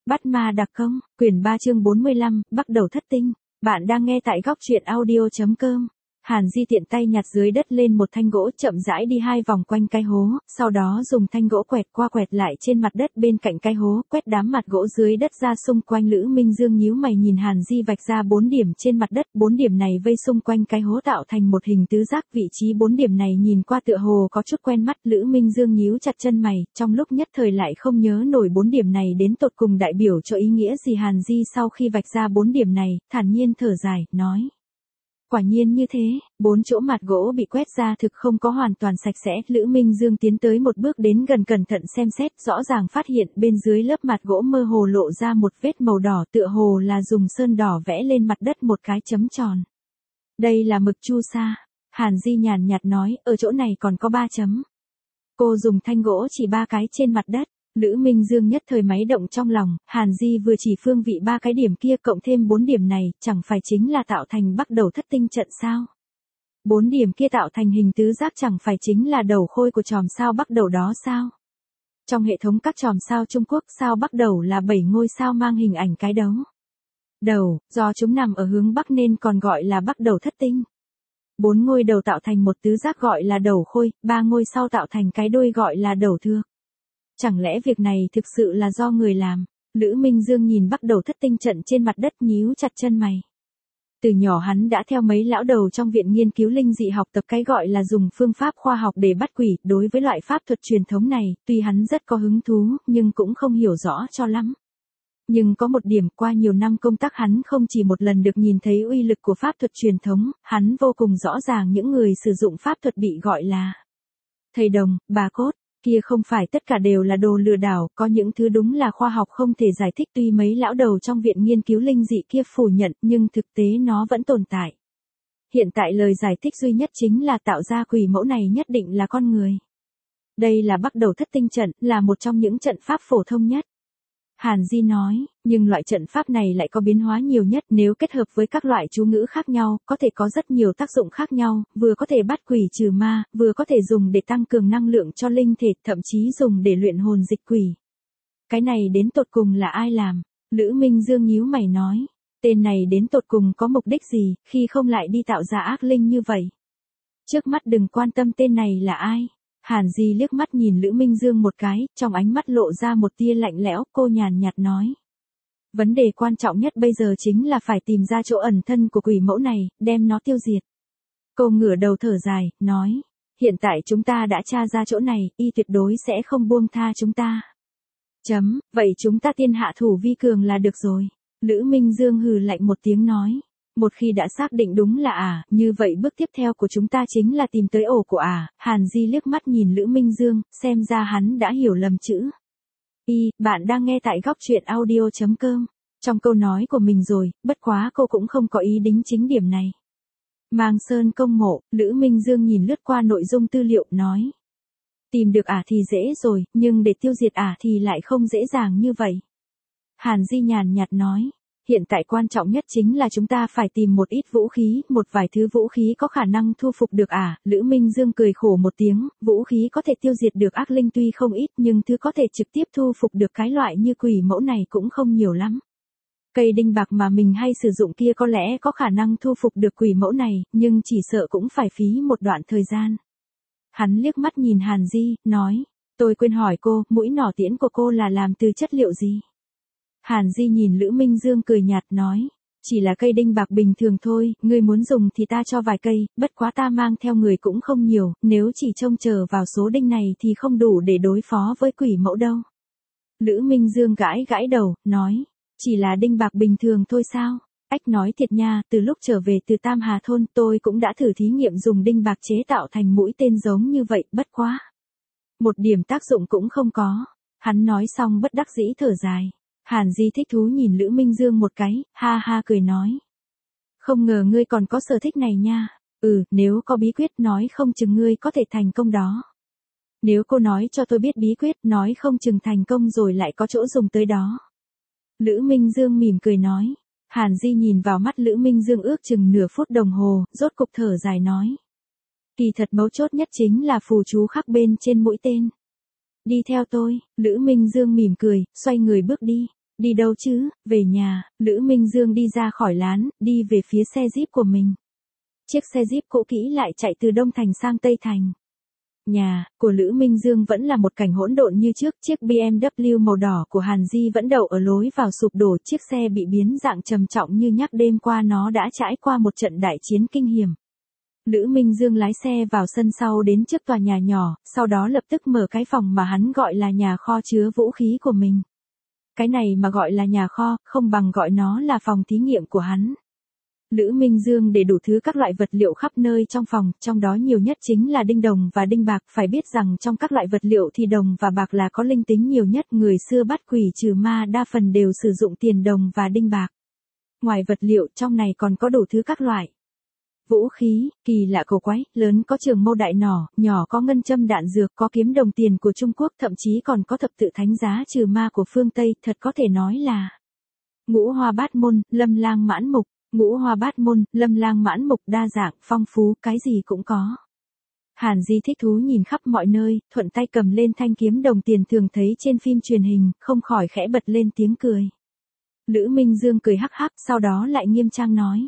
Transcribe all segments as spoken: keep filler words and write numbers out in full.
Bắt ma đặc công, quyển ba chương bốn mươi lăm, bắt đầu thất tinh. Bạn đang nghe tại góc truyện audio chấm com. Hàn Di tiện tay nhặt dưới đất lên một thanh gỗ, chậm rãi đi hai vòng quanh cái hố, sau đó dùng thanh gỗ quẹt qua quẹt lại trên mặt đất bên cạnh cái hố, quét đám mặt gỗ dưới đất ra xung quanh. Lữ Minh Dương nhíu mày nhìn Hàn Di vạch ra bốn điểm trên mặt đất, bốn điểm này vây xung quanh cái hố tạo thành một hình tứ giác, vị trí bốn điểm này nhìn qua tựa hồ có chút quen mắt. Lữ Minh Dương nhíu chặt chân mày, trong lúc nhất thời lại không nhớ nổi bốn điểm này đến tột cùng đại biểu cho ý nghĩa gì. Hàn Di sau khi vạch ra bốn điểm này, thản nhiên thở dài, nói: quả nhiên như thế, bốn chỗ mặt gỗ bị quét ra thực không có hoàn toàn sạch sẽ. Lữ Minh Dương tiến tới một bước đến gần cẩn thận xem xét, rõ ràng phát hiện bên dưới lớp mặt gỗ mơ hồ lộ ra một vết màu đỏ, tựa hồ là dùng sơn đỏ vẽ lên mặt đất một cái chấm tròn. Đây là mực chu sa. Hàn Di nhàn nhạt nói, ở chỗ này còn có ba chấm. Cô dùng thanh gỗ chỉ ba cái trên mặt đất. Lữ Minh Dương nhất thời máy động trong lòng, Hàn Di vừa chỉ phương vị ba cái điểm kia cộng thêm bốn điểm này, chẳng phải chính là tạo thành bắt đầu thất tinh trận sao? Bốn điểm kia tạo thành hình tứ giác chẳng phải chính là đầu khôi của chòm sao bắt đầu đó sao? Trong hệ thống các chòm sao Trung Quốc, sao bắt đầu là bảy ngôi sao mang hình ảnh cái đấu. Đầu, do chúng nằm ở hướng bắc nên còn gọi là bắt đầu thất tinh. Bốn ngôi đầu tạo thành một tứ giác gọi là đầu khôi, ba ngôi sau tạo thành cái đuôi gọi là đầu thược. Chẳng lẽ việc này thực sự là do người làm? Lữ Minh Dương nhìn bắt đầu thất tinh trận trên mặt đất, nhíu chặt chân mày. Từ nhỏ hắn đã theo mấy lão đầu trong viện nghiên cứu linh dị học tập cái gọi là dùng phương pháp khoa học để bắt quỷ. Đối với loại pháp thuật truyền thống này, tuy hắn rất có hứng thú, nhưng cũng không hiểu rõ cho lắm. Nhưng có một điểm, qua nhiều năm công tác hắn không chỉ một lần được nhìn thấy uy lực của pháp thuật truyền thống, hắn vô cùng rõ ràng những người sử dụng pháp thuật bị gọi là thầy đồng, bà cốt. Kia không phải tất cả đều là đồ lừa đảo, có những thứ đúng là khoa học không thể giải thích. Tuy mấy lão đầu trong viện nghiên cứu linh dị kia phủ nhận, nhưng thực tế nó vẫn tồn tại. Hiện tại lời giải thích duy nhất chính là tạo ra quỷ mẫu này nhất định là con người. Đây là bắt đầu thất tinh trận, là một trong những trận pháp phổ thông nhất. Hàn Di nói, nhưng loại trận pháp này lại có biến hóa nhiều nhất, nếu kết hợp với các loại chú ngữ khác nhau, có thể có rất nhiều tác dụng khác nhau, vừa có thể bắt quỷ trừ ma, vừa có thể dùng để tăng cường năng lượng cho linh thể, thậm chí dùng để luyện hồn dịch quỷ. Cái này đến tột cùng là ai làm? Lữ Minh Dương nhíu mày nói, tên này đến tột cùng có mục đích gì, khi không lại đi tạo ra ác linh như vậy? Trước mắt đừng quan tâm tên này là ai. Hàn Di liếc mắt nhìn Lữ Minh Dương một cái, trong ánh mắt lộ ra một tia lạnh lẽo, cô nhàn nhạt nói. Vấn đề quan trọng nhất bây giờ chính là phải tìm ra chỗ ẩn thân của quỷ mẫu này, đem nó tiêu diệt. Cô ngửa đầu thở dài, nói. Hiện tại chúng ta đã tra ra chỗ này, y tuyệt đối sẽ không buông tha chúng ta. Chấm, vậy chúng ta tiên hạ thủ vi cường là được rồi. Lữ Minh Dương hừ lạnh một tiếng nói. Một khi đã xác định đúng là ả, à, như vậy bước tiếp theo của chúng ta chính là tìm tới ổ của ả. À. Hàn Di liếc mắt nhìn Lữ Minh Dương, xem ra hắn đã hiểu lầm chữ. Y, bạn đang nghe tại góc truyện audio chấm com. Trong câu nói của mình rồi, bất quá cô cũng không có ý đính chính điểm này. Mang sơn công mộ, Lữ Minh Dương nhìn lướt qua nội dung tư liệu, nói. Tìm được ả à thì dễ rồi, nhưng để tiêu diệt ả à thì lại không dễ dàng như vậy. Hàn Di nhàn nhạt nói. Hiện tại quan trọng nhất chính là chúng ta phải tìm một ít vũ khí, một vài thứ vũ khí có khả năng thu phục được ả. À. Lữ Minh Dương cười khổ một tiếng, vũ khí có thể tiêu diệt được ác linh tuy không ít, nhưng thứ có thể trực tiếp thu phục được cái loại như quỷ mẫu này cũng không nhiều lắm. Cây đinh bạc mà mình hay sử dụng kia có lẽ có khả năng thu phục được quỷ mẫu này, nhưng chỉ sợ cũng phải phí một đoạn thời gian. Hắn liếc mắt nhìn Hàn Di, nói, tôi quên hỏi cô, mũi nỏ tiễn của cô là làm từ chất liệu gì? Hàn Di nhìn Lữ Minh Dương cười nhạt nói, chỉ là cây đinh bạc bình thường thôi, ngươi muốn dùng thì ta cho vài cây, bất quá ta mang theo người cũng không nhiều, nếu chỉ trông chờ vào số đinh này thì không đủ để đối phó với quỷ mẫu đâu. Lữ Minh Dương gãi gãi đầu, nói, chỉ là đinh bạc bình thường thôi sao? Ách nói thiệt nha, từ lúc trở về từ Tam Hà Thôn tôi cũng đã thử thí nghiệm dùng đinh bạc chế tạo thành mũi tên giống như vậy, bất quá. Một điểm tác dụng cũng không có. Hắn nói xong bất đắc dĩ thở dài. Hàn Di thích thú nhìn Lữ Minh Dương một cái, ha ha cười nói. Không ngờ ngươi còn có sở thích này nha. Ừ, nếu có bí quyết nói không chừng ngươi có thể thành công đó. Nếu cô nói cho tôi biết bí quyết nói không chừng thành công rồi lại có chỗ dùng tới đó. Lữ Minh Dương mỉm cười nói. Hàn Di nhìn vào mắt Lữ Minh Dương ước chừng nửa phút đồng hồ, rốt cục thở dài nói. Kỳ thật mấu chốt nhất chính là phù chú khắc bên trên mũi tên. Đi theo tôi, Lữ Minh Dương mỉm cười, xoay người bước đi. Đi đâu chứ, về nhà, Lữ Minh Dương đi ra khỏi lán, đi về phía xe Jeep của mình. Chiếc xe Jeep cũ kỹ lại chạy từ Đông Thành sang Tây Thành. Nhà của Lữ Minh Dương vẫn là một cảnh hỗn độn như trước, chiếc bê em vê màu đỏ của Hàn Di vẫn đậu ở lối vào sụp đổ, chiếc xe bị biến dạng trầm trọng như nhắc đêm qua nó đã trải qua một trận đại chiến kinh hiểm. Lữ Minh Dương lái xe vào sân sau đến trước tòa nhà nhỏ, sau đó lập tức mở cái phòng mà hắn gọi là nhà kho chứa vũ khí của mình. Cái này mà gọi là nhà kho, không bằng gọi nó là phòng thí nghiệm của hắn. Lữ Minh Dương để đủ thứ các loại vật liệu khắp nơi trong phòng, trong đó nhiều nhất chính là đinh đồng và đinh bạc. Phải biết rằng trong các loại vật liệu thì đồng và bạc là có linh tính nhiều nhất, người xưa bắt quỷ trừ ma đa phần đều sử dụng tiền đồng và đinh bạc. Ngoài vật liệu trong này còn có đủ thứ các loại vũ khí, kỳ lạ cổ quái, lớn có trường mâu đại nỏ, nhỏ có ngân châm đạn dược, có kiếm đồng tiền của Trung Quốc, thậm chí còn có thập tự thánh giá trừ ma của phương Tây, thật có thể nói là ngũ hoa bát môn, lâm lang mãn mục. Ngũ hoa bát môn, lâm lang mãn mục, đa dạng, phong phú, cái gì cũng có. Hàn Di thích thú nhìn khắp mọi nơi, thuận tay cầm lên thanh kiếm đồng tiền thường thấy trên phim truyền hình, không khỏi khẽ bật lên tiếng cười. Lữ Minh Dương cười hắc hắc, sau đó lại nghiêm trang nói.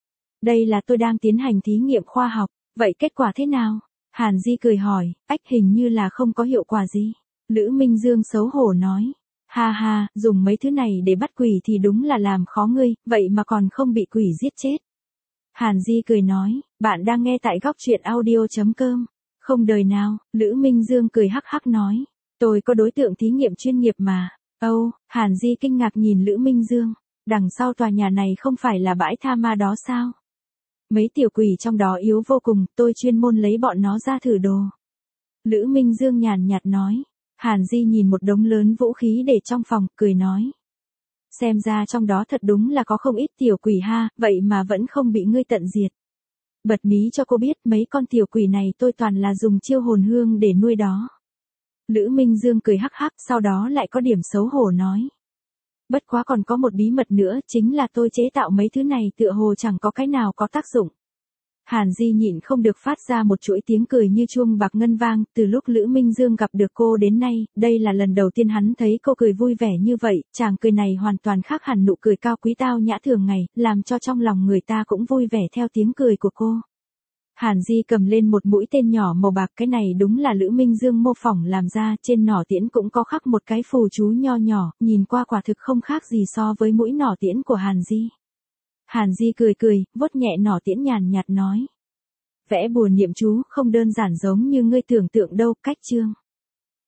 Đây là tôi đang tiến hành thí nghiệm khoa học, vậy kết quả thế nào? Hàn Di cười hỏi, ách hình như là không có hiệu quả gì. Lữ Minh Dương xấu hổ nói. Ha ha, dùng mấy thứ này để bắt quỷ thì đúng là làm khó ngươi, vậy mà còn không bị quỷ giết chết. Hàn Di cười nói, bạn đang nghe tại góc truyện audio chấm com. Không đời nào, Lữ Minh Dương cười hắc hắc nói, tôi có đối tượng thí nghiệm chuyên nghiệp mà. Âu, oh, Hàn Di kinh ngạc nhìn Lữ Minh Dương, đằng sau tòa nhà này không phải là bãi tha ma đó sao? Mấy tiểu quỷ trong đó yếu vô cùng, tôi chuyên môn lấy bọn nó ra thử đồ. Lữ Minh Dương nhàn nhạt nói. Hàn Di nhìn một đống lớn vũ khí để trong phòng, cười nói. Xem ra trong đó thật đúng là có không ít tiểu quỷ ha, vậy mà vẫn không bị ngươi tận diệt. Bật mí cho cô biết mấy con tiểu quỷ này tôi toàn là dùng chiêu hồn hương để nuôi đó. Lữ Minh Dương cười hắc hắc, sau đó lại có điểm xấu hổ nói. Bất quá còn có một bí mật nữa, chính là tôi chế tạo mấy thứ này tựa hồ chẳng có cái nào có tác dụng. Hàn Di nhịn không được phát ra một chuỗi tiếng cười như chuông bạc ngân vang, từ lúc Lữ Minh Dương gặp được cô đến nay, đây là lần đầu tiên hắn thấy cô cười vui vẻ như vậy, chàng cười này hoàn toàn khác hẳn nụ cười cao quý tao nhã thường ngày, làm cho trong lòng người ta cũng vui vẻ theo tiếng cười của cô. Hàn Di cầm lên một mũi tên nhỏ màu bạc, cái này đúng là Lữ Minh Dương mô phỏng làm ra, trên nỏ tiễn cũng có khắc một cái phù chú nho nhỏ, nhìn qua quả thực không khác gì so với mũi nỏ tiễn của Hàn Di. Hàn Di cười cười, vuốt nhẹ nỏ tiễn nhàn nhạt nói. Vẽ bùa niệm chú không đơn giản giống như ngươi tưởng tượng đâu, cách chương.